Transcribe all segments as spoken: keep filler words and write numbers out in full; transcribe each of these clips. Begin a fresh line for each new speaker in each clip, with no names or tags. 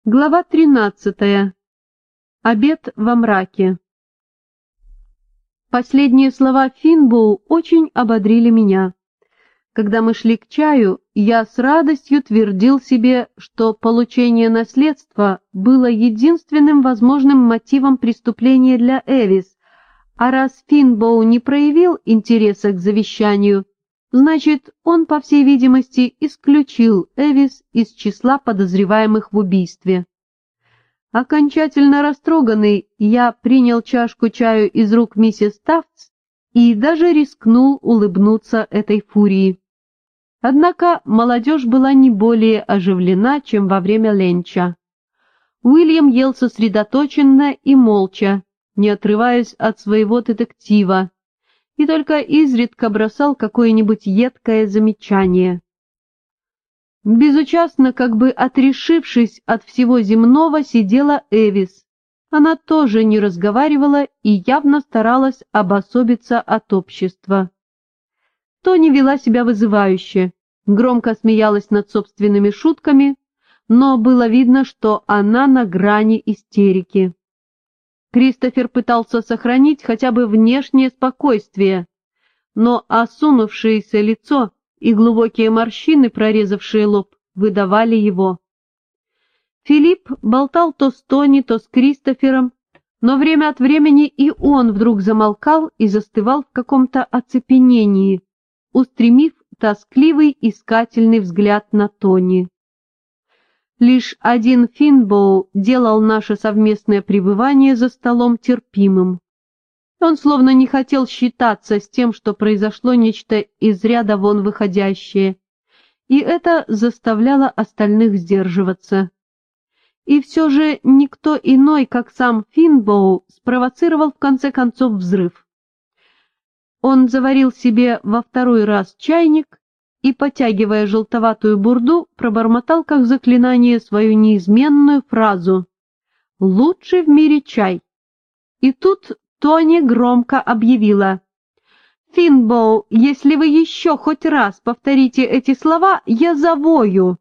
Глава тринадцатая. Обед во мраке. Последние слова Финбоу очень ободрили меня. Когда мы шли к чаю, я с радостью твердил себе, что получение наследства было единственным возможным мотивом преступления для Эвис, а раз Финбоу не проявил интереса к завещанию, значит, он, по всей видимости, исключил Эвис из числа подозреваемых в убийстве. Окончательно растроганный, я принял чашку чаю из рук миссис Тафтс и даже рискнул улыбнуться этой фурии. Однако молодежь была не более оживлена, чем во время ленча. Уильям ел сосредоточенно и молча, не отрываясь от своего детектива, и только изредка бросал какое-нибудь едкое замечание. Безучастно, как бы отрешившись от всего земного, сидела Эвис. Она тоже не разговаривала и явно старалась обособиться от общества. Тони вела себя вызывающе, громко смеялась над собственными шутками, но было видно, что она на грани истерики. Кристофер пытался сохранить хотя бы внешнее спокойствие, но осунувшееся лицо и глубокие морщины, прорезавшие лоб, выдавали его. Филипп болтал то с Тони, то с Кристофером, но время от времени и он вдруг замолкал и застывал в каком-то оцепенении, устремив тоскливый искательный взгляд на Тони. Лишь один Финбоу делал наше совместное пребывание за столом терпимым. Он словно не хотел считаться с тем, что произошло нечто из ряда вон выходящее, и это заставляло остальных сдерживаться. И все же никто иной, как сам Финбоу, спровоцировал в конце концов взрыв. Он заварил себе во второй раз чайник и, потягивая желтоватую бурду, пробормотал как заклинание свою неизменную фразу «Лучший в мире чай». И тут Тони громко объявила: «Финбоу, если вы еще хоть раз повторите эти слова, я завою».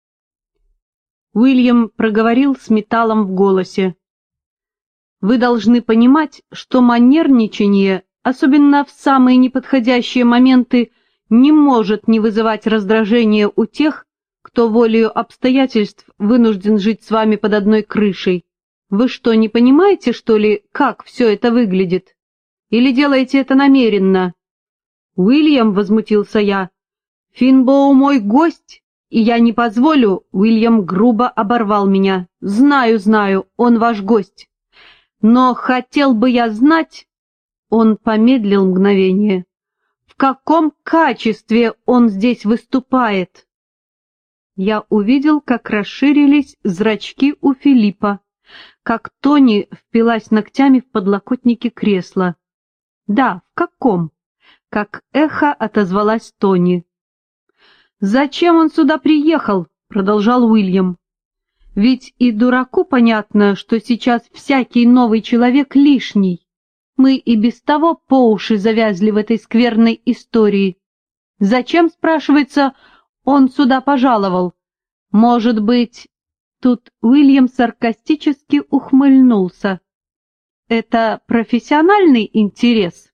Уильям проговорил с металлом в голосе: «Вы должны понимать, что манерничание, особенно в самые неподходящие моменты, не может не вызывать раздражения у тех, кто волею обстоятельств вынужден жить с вами под одной крышей. Вы что, не понимаете, что ли, как все это выглядит? Или делаете это намеренно?» «Уильям», — возмутился я, — «Финбоу мой гость, и я не позволю». Уильям грубо оборвал меня. «Знаю, знаю, он ваш гость. Но хотел бы я знать...» Он помедлил мгновение. «В каком качестве он здесь выступает?» Я увидел, как расширились зрачки у Филиппа, как Тони впилась ногтями в подлокотники кресла. «Да, в каком?» — как эхо отозвалась Тони. «Зачем он сюда приехал?» — продолжал Уильям. «Ведь и дураку понятно, что сейчас всякий новый человек лишний. Мы и без того по уши завязли в этой скверной истории. Зачем, спрашивается, он сюда пожаловал? Может быть...» Тут Уильям саркастически ухмыльнулся. «Это профессиональный интерес?»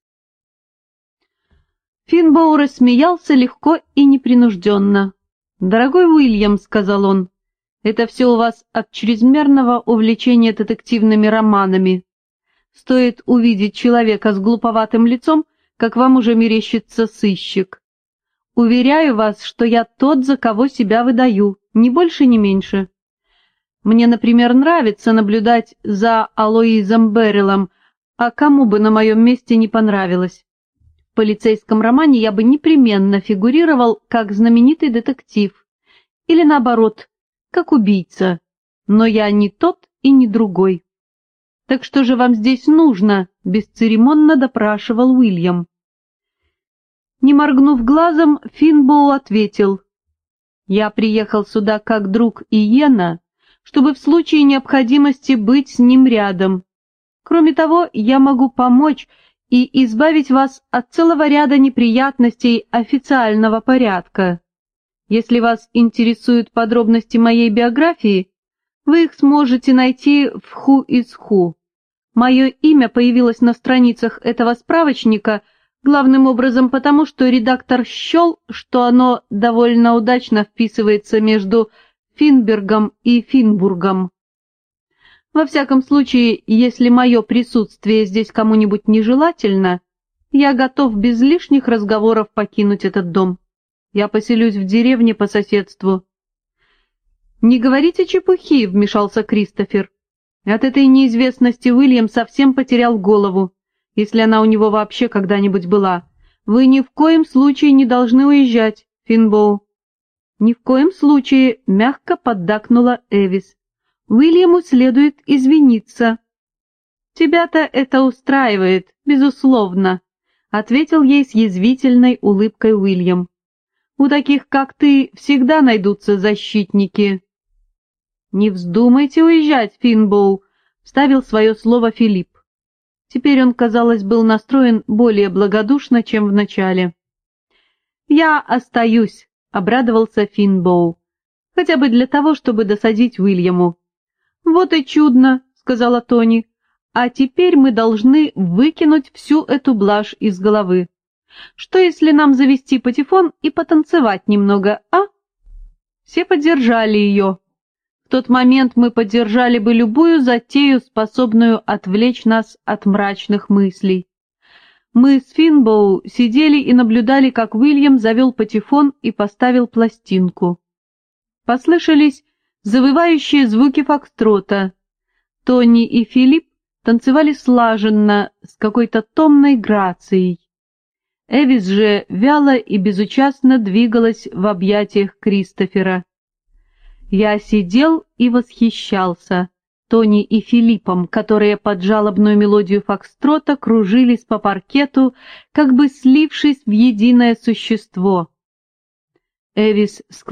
Финбоу рассмеялся легко и непринужденно. «Дорогой Уильям», — сказал он, — «это все у вас от чрезмерного увлечения детективными романами. Стоит увидеть человека с глуповатым лицом, как вам уже мерещится сыщик. Уверяю вас, что я тот, за кого себя выдаю, ни больше, ни меньше. Мне, например, нравится наблюдать за Алоизом Беррилом, а кому бы на моем месте не понравилось. В полицейском романе я бы непременно фигурировал как знаменитый детектив, или наоборот, как убийца, но я не тот и не другой. Так что же вам здесь нужно?» — бесцеремонно допрашивал Уильям. Не моргнув глазом, Финбоу ответил: «Я приехал сюда как друг Иена, чтобы в случае необходимости быть с ним рядом. Кроме того, я могу помочь и избавить вас от целого ряда неприятностей официального порядка. Если вас интересуют подробности моей биографии, Вы их сможете найти в Who is Who. Мое имя появилось на страницах этого справочника главным образом потому, что редактор счел, что оно довольно удачно вписывается между Финбергом и Финбургом. Во всяком случае, если мое присутствие здесь кому-нибудь нежелательно, я готов без лишних разговоров покинуть этот дом. Я поселюсь в деревне по соседству. «Не говорите чепухи», — вмешался Кристофер. От этой неизвестности Уильям совсем потерял голову, если она у него вообще когда-нибудь была. «Вы ни в коем случае не должны уезжать, Финбоу». «Ни в коем случае», — мягко поддакнула Эвис. «Уильяму следует извиниться». «Тебя-то это устраивает, безусловно», — ответил ей с язвительной улыбкой Уильям. «У таких, как ты, всегда найдутся защитники». «Не вздумайте уезжать, Финбоу», — вставил свое слово Филипп. Теперь он, казалось, был настроен более благодушно, чем в начале. «Я остаюсь», — обрадовался Финбоу, — «хотя бы для того, чтобы досадить Уильяму». «Вот и чудно», — сказала Тони, — «а теперь мы должны выкинуть всю эту блажь из головы. Что, если нам завести патефон и потанцевать немного, а?» Все поддержали ее. В тот момент мы поддержали бы любую затею, способную отвлечь нас от мрачных мыслей. Мы с Финбоу сидели и наблюдали, как Уильям завел патефон и поставил пластинку. Послышались завывающие звуки фокстрота. Тони и Филипп танцевали слаженно, с какой-то томной грацией. Эвис же вяло и безучастно двигалась в объятиях Кристофера. Я сидел и восхищался Тони и Филиппом, которые под жалобную мелодию фокстрота кружились по паркету, как бы слившись в единое существо. Эвис